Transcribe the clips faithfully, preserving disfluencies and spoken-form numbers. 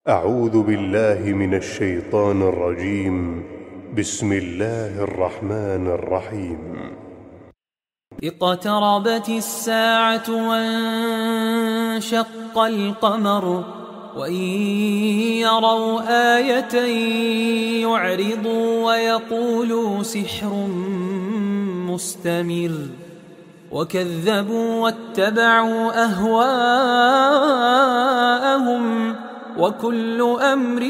أعوذ بالله من الشيطان الرجيم. بسم الله الرحمن الرحيم. اقتربت الساعة وانشق القمر وإن يروا آية يعرضوا ويقولوا سحر مستمر وكذبوا واتبعوا أهواءهم وكل أمر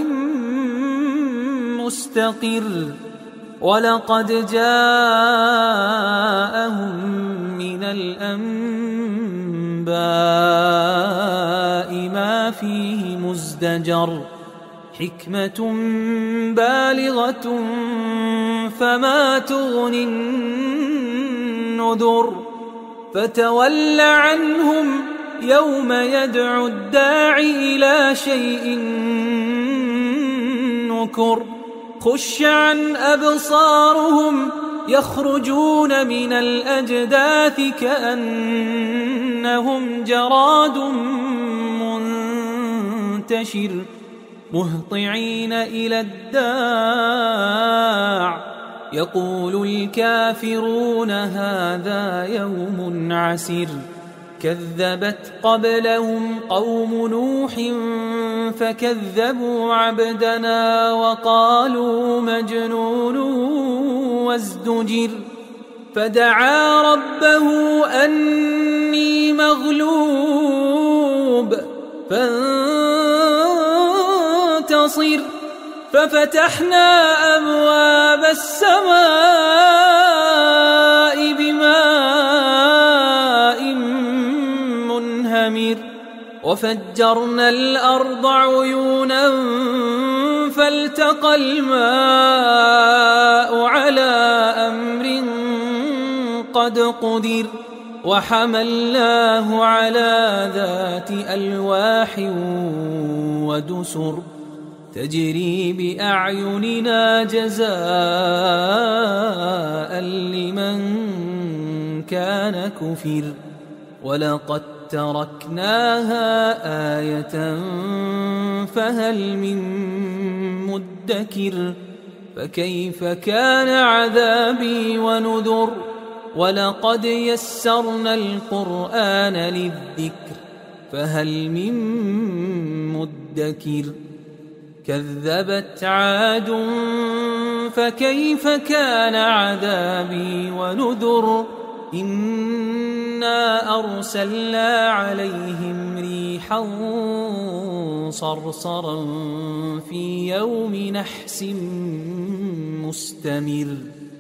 مستقر ولقد جاءهم من الأنباء ما فيه مزدجر حكمة بالغة فما تغني النذر فتول عنهم يوم يدعو الداعي إلى شيء نكر خش عن أبصارهم يخرجون من الأجداث كأنهم جراد منتشر مهطعين إلى الداع يقول الكافرون هذا يوم عسر كذبت قبلهم قوم نوح فكذبوا عبدنا وقالوا مجنون وازدجر فدعا ربه أني مغلوب فانتصر ففتحنا أبواب السماء بماء منهمر وفجرنا الأرض عيونا فالتقى الماء على أمر قد قدر وحملناه على ذات ألواح ودسر تجري بأعيننا جزاء لمن كان كفر ولقد تركناها آية فهل من مدكر فكيف كان عذابي ونذر ولقد يسرنا القرآن للذكر فهل من مدكر كذبت عاد فكيف كان عذابي ونذر إنا أرسلنا عليهم ريحا صرصرا في يوم نحس مستمر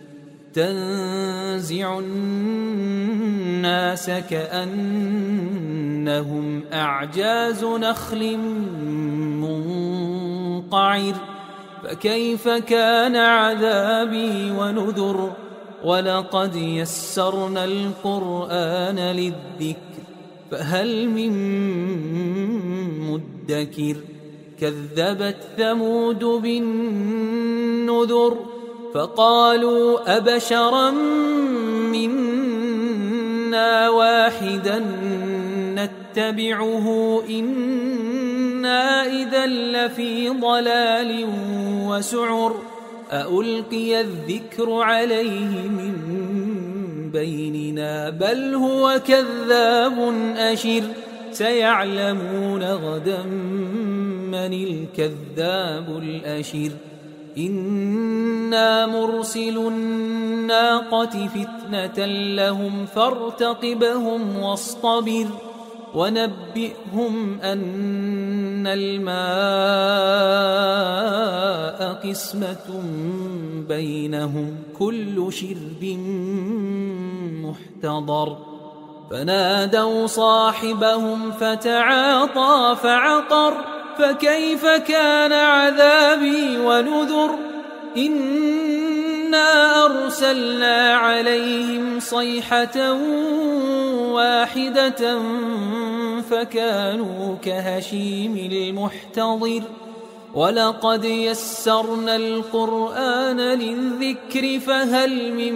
تنزع الناس كأنهم أعجاز نخل منقعر فكيف كان عذابي ونذر ولقد يسرنا القرآن للذكر فهل من مدكر كذبت ثمود بالنذر فقالوا أبشرا منا واحدا نتبعه إنا إذا لفي ضلال وسعر أألقي الذكر عليه من بيننا بل هو كذاب أشر سيعلمون غدا من الكذاب الأشر إنا مرسل الناقة فتنة لهم فارتقبهم واصطبر ونبئهم أن الماء قسمة بينهم كل شرب محتضر فنادوا صاحبهم فتعاطى فعقر فكيف كان عذابي ونذر إنا أرسلنا عليهم صيحة واحدة فكانوا كهشيم المحتضر ولقد يسرنا القرآن للذكر فهل من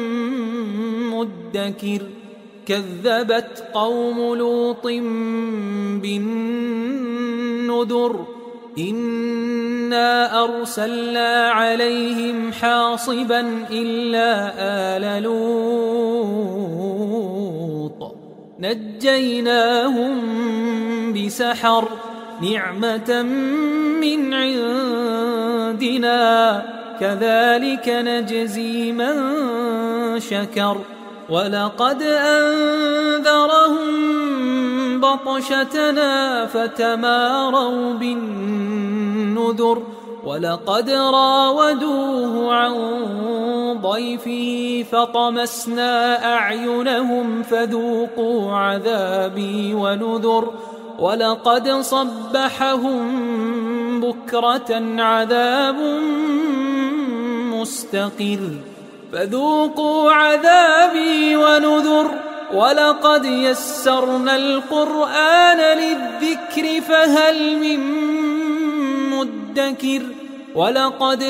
مدكر كذبت قوم لوط بالنذر إنا أرسلنا عليهم حاصبا إلا آل لوط نجيناهم بسحر نعمة من عندنا كذلك نجزي من شكر ولقد أنذرهم بطشتنا فتماروا بالنذر ولقد راودوه عن ضيفه فطمسنا أعينهم فذوقوا عذابي ونذر ولقد صبحهم بكرة عذاب مستقر فذوقوا عذابي ونذر ولقد يسرنا القرآن للذكر فهل من مدكر ولقد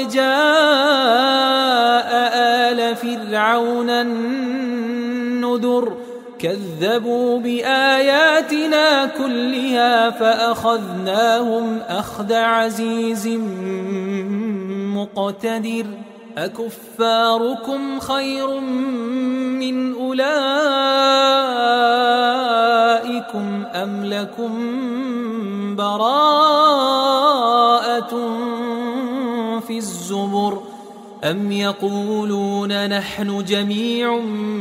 جاء آل فرعون النذر كذبوا بآياتنا كلها فأخذناهم أخذ عزيز مقتدر أكفاركم خير من أولئكم أم لكم براءة في الزبر أم يقولون نحن جميع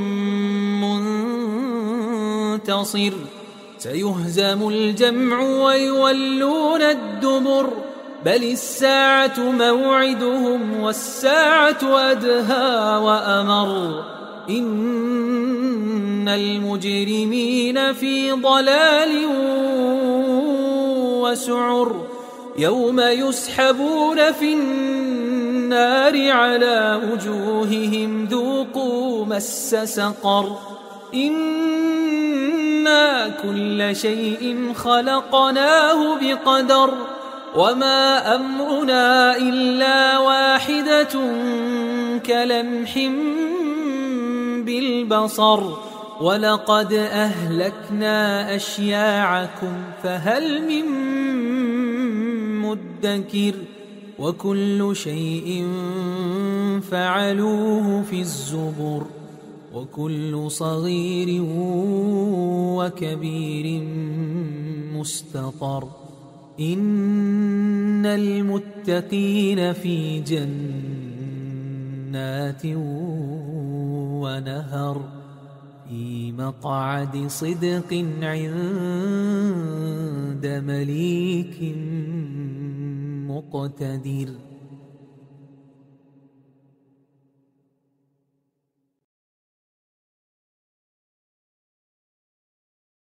منتصر سيهزم الجمع ويولون الدبر بل الساعة موعدهم والساعة أدهى وأمر إن المجرمين في ضلال وسعر يوم يسحبون في النار على وجوههم ذوقوا مس سقر إنا كل شيء خلقناه بقدر وما أمرنا إلا واحدة كلمح بالبصر ولقد أهلكنا أشياعكم فهل من مدكر وكل شيء فعلوه في الزبر وكل صغير وكبير مستطر إن المتقين في جنات ونهر في مقعد صدق عند مليك مقتدر.